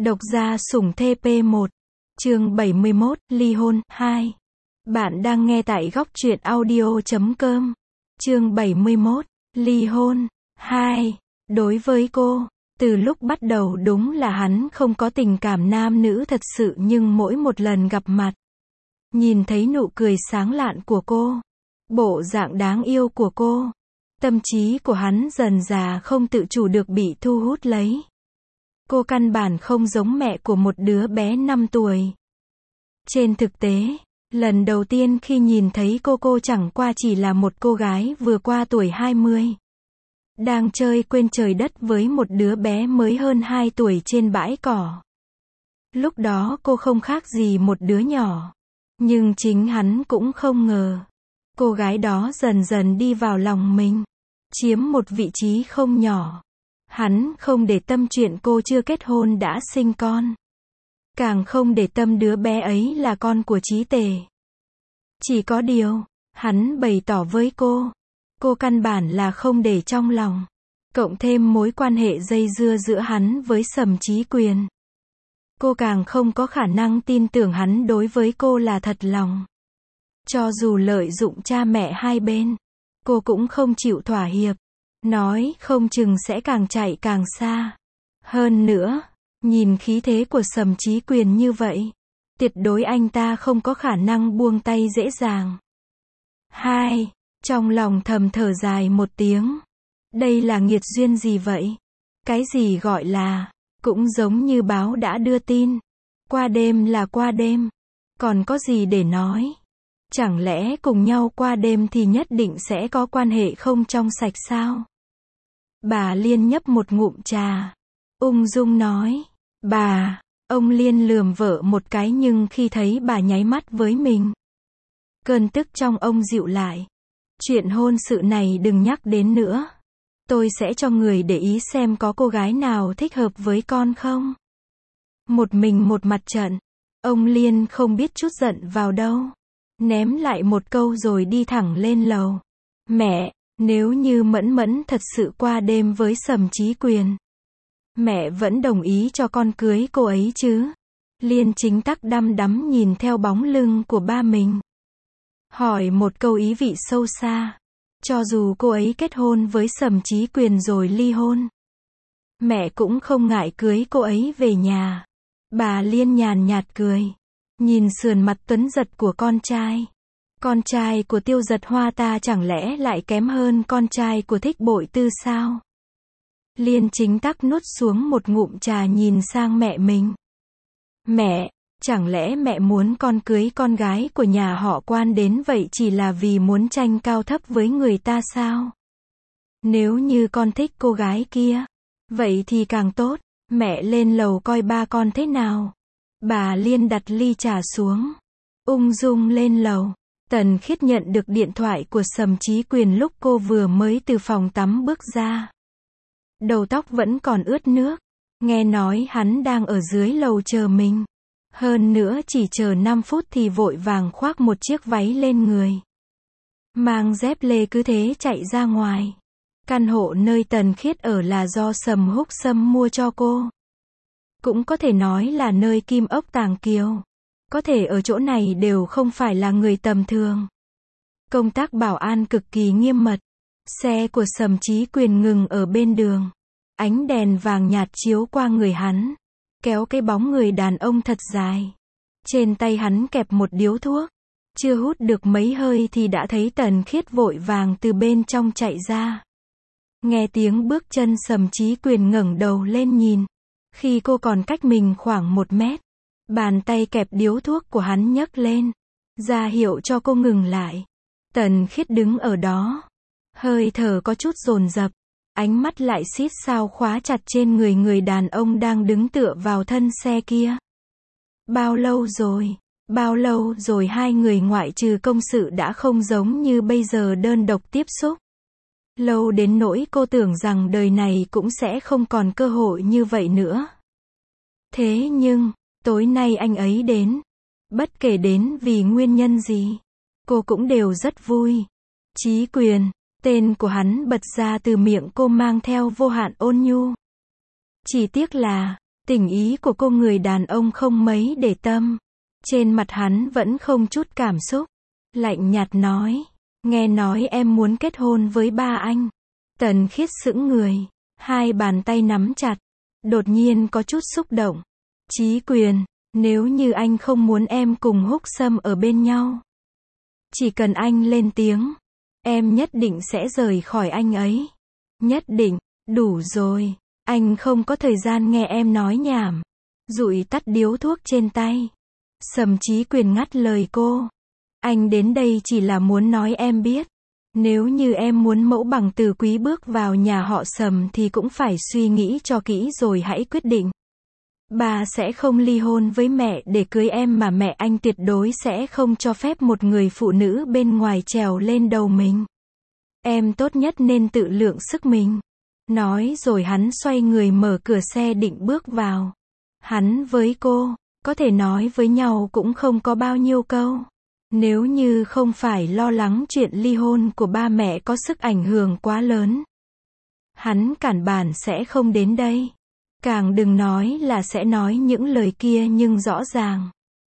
Độc gia sủng TP1. Chương 71, ly hôn 2. Bạn đang nghe tại góc truyện audio.com. Chương 71, ly hôn 2. Đối với cô, từ lúc bắt đầu đúng là hắn không có tình cảm nam nữ thật sự, nhưng mỗi một lần gặp mặt, nhìn thấy nụ cười sáng lạn của cô, bộ dạng đáng yêu của cô, tâm trí của hắn dần dà không tự chủ được bị thu hút lấy. Cô căn bản không giống mẹ của một đứa bé 5 tuổi. Trên thực tế, lần đầu tiên khi nhìn thấy cô chẳng qua chỉ là một cô gái vừa qua tuổi 20. Đang chơi quên trời đất với một đứa bé mới hơn 2 tuổi trên bãi cỏ. Lúc đó cô không khác gì một đứa nhỏ. Nhưng chính hắn cũng không ngờ. Cô gái đó dần dần đi vào lòng mình. Chiếm một vị trí không nhỏ. Hắn không để tâm chuyện cô chưa kết hôn đã sinh con. Càng không để tâm đứa bé ấy là con của Chí Tề. Chỉ có điều, hắn bày tỏ với cô căn bản là không để trong lòng. Cộng thêm mối quan hệ dây dưa giữa hắn với Sầm Chí Quyền. Cô càng không có khả năng tin tưởng hắn đối với cô là thật lòng. Cho dù lợi dụng cha mẹ hai bên, cô cũng không chịu thỏa hiệp. Nói không chừng sẽ càng chạy càng xa. Hơn nữa, nhìn khí thế của Sầm Chí Quyền như vậy, tuyệt đối anh ta không có khả năng buông tay dễ dàng. 2. Trong lòng thầm thở dài một tiếng. Đây là nghiệt duyên gì vậy? Cái gì gọi là, cũng giống như báo đã đưa tin. Qua đêm là qua đêm. Còn có gì để nói? Chẳng lẽ cùng nhau qua đêm thì nhất định sẽ có quan hệ không trong sạch sao? Bà Liên nhấp một ngụm trà. Ung dung nói. Bà, ông Liên lườm vợ một cái, nhưng khi thấy bà nháy mắt với mình, cơn tức trong ông dịu lại. Chuyện hôn sự này đừng nhắc đến nữa. Tôi sẽ cho người để ý xem có cô gái nào thích hợp với con không. Một mình một mặt trận. Ông Liên không biết chút giận vào đâu. Ném lại một câu rồi đi thẳng lên lầu. Mẹ, nếu như Mẫn Mẫn thật sự qua đêm với Sầm Chí Quyền, mẹ vẫn đồng ý cho con cưới cô ấy chứ? Liên Chính Tắc đăm đắm nhìn theo bóng lưng của ba mình. Hỏi một câu ý vị sâu xa. Cho dù cô ấy kết hôn với Sầm Chí Quyền rồi ly hôn, mẹ cũng không ngại cưới cô ấy về nhà. Bà Liên nhàn nhạt cười. Nhìn sườn mặt tuấn giật của con trai. Con trai của Tiêu Giật Hoa ta chẳng lẽ lại kém hơn con trai của Thích Bội Tư sao? Liên Chính Tắc nuốt xuống một ngụm trà nhìn sang mẹ mình. Mẹ, chẳng lẽ mẹ muốn con cưới con gái của nhà họ Quan đến vậy chỉ là vì muốn tranh cao thấp với người ta sao? Nếu như con thích cô gái kia, vậy thì càng tốt. Mẹ lên lầu coi ba con thế nào. Bà Liên đặt ly trà xuống, ung dung lên lầu. Tần Khiết nhận được điện thoại của Sầm Chí Quyền lúc cô vừa mới từ phòng tắm bước ra. Đầu tóc vẫn còn ướt nước. Nghe nói hắn đang ở dưới lầu chờ mình. Hơn nữa chỉ chờ 5 phút thì vội vàng khoác một chiếc váy lên người. Mang dép lê cứ thế chạy ra ngoài. Căn hộ nơi Tần Khiết ở là do Sầm Húc Sâm mua cho cô. Cũng có thể nói là nơi kim ốc tàng kiều. Có thể ở chỗ này đều không phải là người tầm thường. Công tác bảo an cực kỳ nghiêm mật. Xe của Sầm Chí Quyền ngừng ở bên đường. Ánh đèn vàng nhạt chiếu qua người hắn. Kéo cái bóng người đàn ông thật dài. Trên tay hắn kẹp một điếu thuốc. Chưa hút được mấy hơi thì đã thấy Tần Khiết vội vàng từ bên trong chạy ra. Nghe tiếng bước chân, Sầm Chí Quyền ngẩng đầu lên nhìn. Khi cô còn cách mình khoảng 1 mét. Bàn tay kẹp điếu thuốc của hắn nhấc lên, ra hiệu cho cô ngừng lại. Tần Khiết đứng ở đó, hơi thở có chút dồn dập, ánh mắt lại xít sao khóa chặt trên người đàn ông đang đứng tựa vào thân xe kia. Bao lâu rồi hai người ngoại trừ công sự đã không giống như bây giờ đơn độc tiếp xúc. Lâu đến nỗi cô tưởng rằng đời này cũng sẽ không còn cơ hội như vậy nữa. Thế nhưng, tối nay anh ấy đến. Bất kể đến vì nguyên nhân gì, cô cũng đều rất vui. Chí Quyền, tên của hắn bật ra từ miệng cô mang theo vô hạn ôn nhu. Chỉ tiếc là, Tình ý của cô người đàn ông không mấy để tâm. Trên mặt hắn vẫn không chút cảm xúc. Lạnh nhạt nói. Nghe nói em muốn kết hôn với ba anh. Tần Khiết sững người. Hai bàn tay nắm chặt. Đột nhiên có chút xúc động. Chí Quyền, nếu như anh không muốn em cùng Húc Sâm ở bên nhau. Chỉ cần anh lên tiếng. Em nhất định sẽ rời khỏi anh ấy. Nhất định, đủ rồi. Anh không có thời gian nghe em nói nhảm. Dụi tắt điếu thuốc trên tay. Sầm Chí Quyền ngắt lời cô. Anh đến đây chỉ là muốn nói em biết. Nếu như em muốn mẫu bằng từ quý bước vào nhà họ Sầm thì cũng phải suy nghĩ cho kỹ rồi hãy quyết định. Bà sẽ không ly hôn với mẹ để cưới em mà mẹ anh tuyệt đối sẽ không cho phép một người phụ nữ bên ngoài trèo lên đầu mình. Em tốt nhất nên tự lượng sức mình. Nói rồi hắn xoay người mở cửa xe định bước vào. Hắn với cô, có thể nói với nhau cũng không có bao nhiêu câu. Nếu như không phải lo lắng chuyện ly hôn của ba mẹ có sức ảnh hưởng quá lớn. Hắn cản bản sẽ không đến đây. Càng đừng nói là sẽ nói những lời kia nhưng rõ ràng.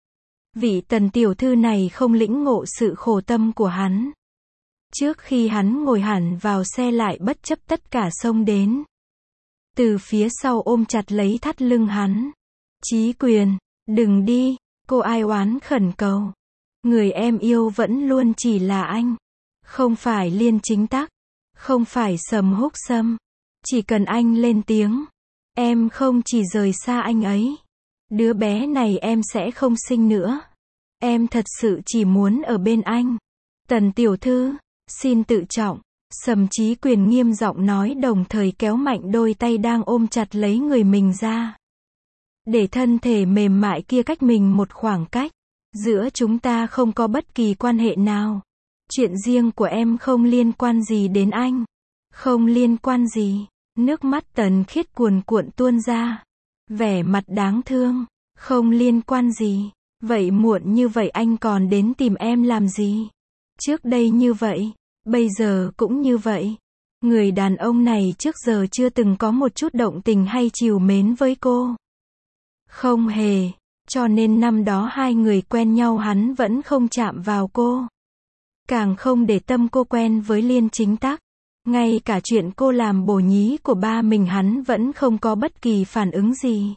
Vị Tần tiểu thư này không lĩnh ngộ sự khổ tâm của hắn. Trước khi hắn ngồi hẳn vào xe lại bất chấp tất cả xông đến. Từ phía sau ôm chặt lấy thắt lưng hắn. Chí Quyền, đừng đi, cô ai oán khẩn cầu. Người em yêu vẫn luôn chỉ là anh. Không phải Liên Chính Tắc. Không phải Sầm Húc Sâm. Chỉ cần anh lên tiếng. Em không chỉ rời xa anh ấy. Đứa bé này em sẽ không sinh nữa. Em thật sự chỉ muốn ở bên anh. Tần tiểu thư, xin tự trọng. Sầm Chí Quyền nghiêm giọng nói đồng thời kéo mạnh đôi tay đang ôm chặt lấy người mình ra. Để thân thể mềm mại kia cách mình một khoảng cách. Giữa chúng ta không có bất kỳ quan hệ nào. Chuyện riêng của em không liên quan gì đến anh. Không liên quan gì. Nước mắt Tần Khiết cuồn cuộn tuôn ra. Vẻ mặt đáng thương. Không liên quan gì. Vậy muộn như vậy anh còn đến tìm em làm gì? Trước đây như vậy. Bây giờ cũng như vậy. Người đàn ông này trước giờ chưa từng có một chút động tình hay trìu mến với cô. Không hề. Cho nên năm đó hai người quen nhau hắn vẫn không chạm vào cô. Càng không để tâm cô quen với Liên Chính Tắc. Ngay cả chuyện cô làm bồ nhí của ba mình hắn vẫn không có bất kỳ phản ứng gì.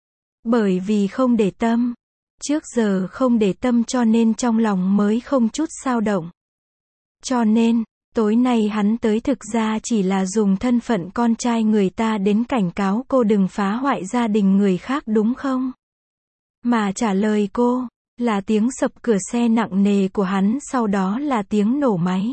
Bởi vì không để tâm. Trước giờ không để tâm cho nên trong lòng mới không chút xao động. Cho nên, tối nay hắn tới thực ra chỉ là dùng thân phận con trai người ta đến cảnh cáo cô đừng phá hoại gia đình người khác đúng không? Mà trả lời cô, là tiếng sập cửa xe nặng nề của hắn sau đó là tiếng nổ máy.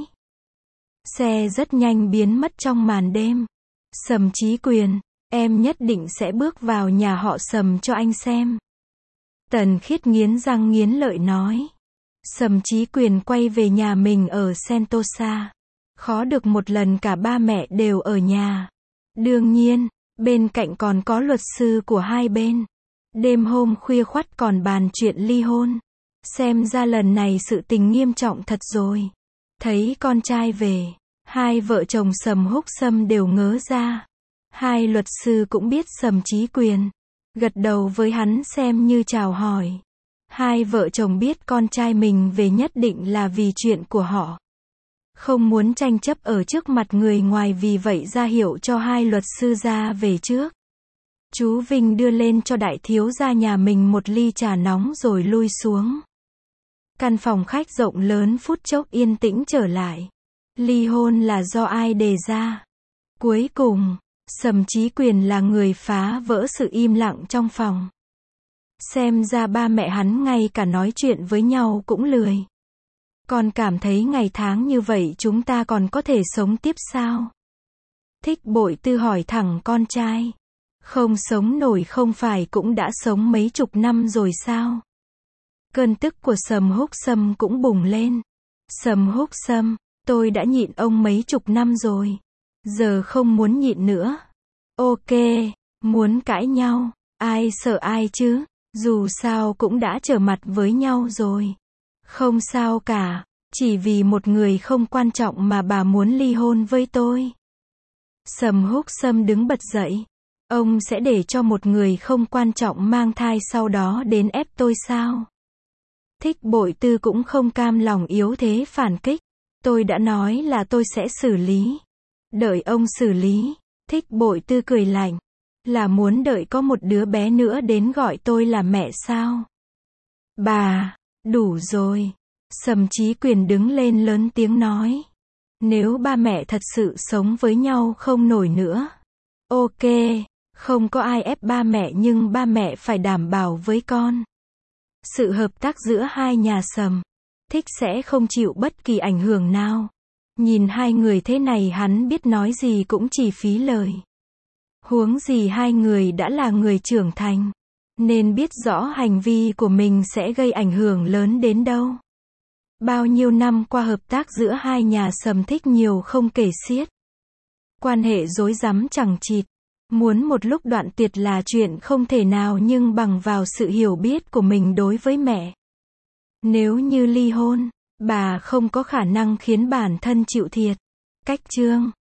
Xe rất nhanh biến mất trong màn đêm. Sầm Chí Quyền, em nhất định sẽ bước vào nhà họ Sầm cho anh xem. Tần Khiết nghiến răng nghiến lợi nói. Sầm Chí Quyền quay về nhà mình ở Sentosa. Khó được một lần cả ba mẹ đều ở nhà. Đương nhiên, bên cạnh còn có luật sư của hai bên. Đêm hôm khuya khoắt còn bàn chuyện ly hôn. Xem ra lần này sự tình nghiêm trọng thật rồi. Thấy con trai về, hai vợ chồng Sầm Húc Sâm đều ngớ ra. Hai luật sư cũng biết Sầm Chí Quyền. Gật đầu với hắn xem như chào hỏi. Hai vợ chồng biết con trai mình về nhất định là vì chuyện của họ. Không muốn tranh chấp ở trước mặt người ngoài vì vậy ra hiệu cho hai luật sư ra về trước. Chú Vinh đưa lên cho đại thiếu gia nhà mình một ly trà nóng rồi lui xuống. Căn phòng khách rộng lớn phút chốc yên tĩnh trở lại. Ly hôn là do ai đề ra? Cuối cùng, Sầm Chí Quyền là người phá vỡ sự im lặng trong phòng. Xem ra ba mẹ hắn ngay cả nói chuyện với nhau cũng lười. Con cảm thấy ngày tháng như vậy chúng ta còn có thể sống tiếp sao? Thích Bội Tư hỏi thẳng con trai. Không sống nổi không phải cũng đã sống mấy chục năm rồi sao? Cơn tức của Sầm Húc Sâm cũng bùng lên. Sầm Húc Sâm, tôi đã nhịn ông mấy chục năm rồi. Giờ không muốn nhịn nữa. Ok, muốn cãi nhau, ai sợ ai chứ? Dù sao cũng đã trở mặt với nhau rồi. Không sao cả, chỉ vì một người không quan trọng mà bà muốn ly hôn với tôi. Sầm Húc Sâm đứng bật dậy. Ông sẽ để cho một người không quan trọng mang thai sau đó đến ép tôi sao? Thích Bội Tư cũng không cam lòng yếu thế phản kích. Tôi đã nói là tôi sẽ xử lý. Đợi ông xử lý. Thích Bội Tư cười lạnh. Là muốn đợi có một đứa bé nữa đến gọi tôi là mẹ sao? Bà, đủ rồi. Sầm Chí Quyền đứng lên lớn tiếng nói. Nếu ba mẹ thật sự sống với nhau không nổi nữa. Ok, không có ai ép ba mẹ nhưng ba mẹ phải đảm bảo với con. Sự hợp tác giữa hai nhà Sầm, Thích sẽ không chịu bất kỳ ảnh hưởng nào. Nhìn hai người thế này hắn biết nói gì cũng chỉ phí lời. Huống gì hai người đã là người trưởng thành, nên biết rõ hành vi của mình sẽ gây ảnh hưởng lớn đến đâu. Bao nhiêu năm qua hợp tác giữa hai nhà Sầm Thích nhiều không kể xiết. Quan hệ rối rắm chằng chịt. Muốn một lúc đoạn tuyệt là chuyện không thể nào nhưng bằng vào sự hiểu biết của mình đối với mẹ. Nếu như ly hôn, bà không có khả năng khiến bản thân chịu thiệt. Cách chương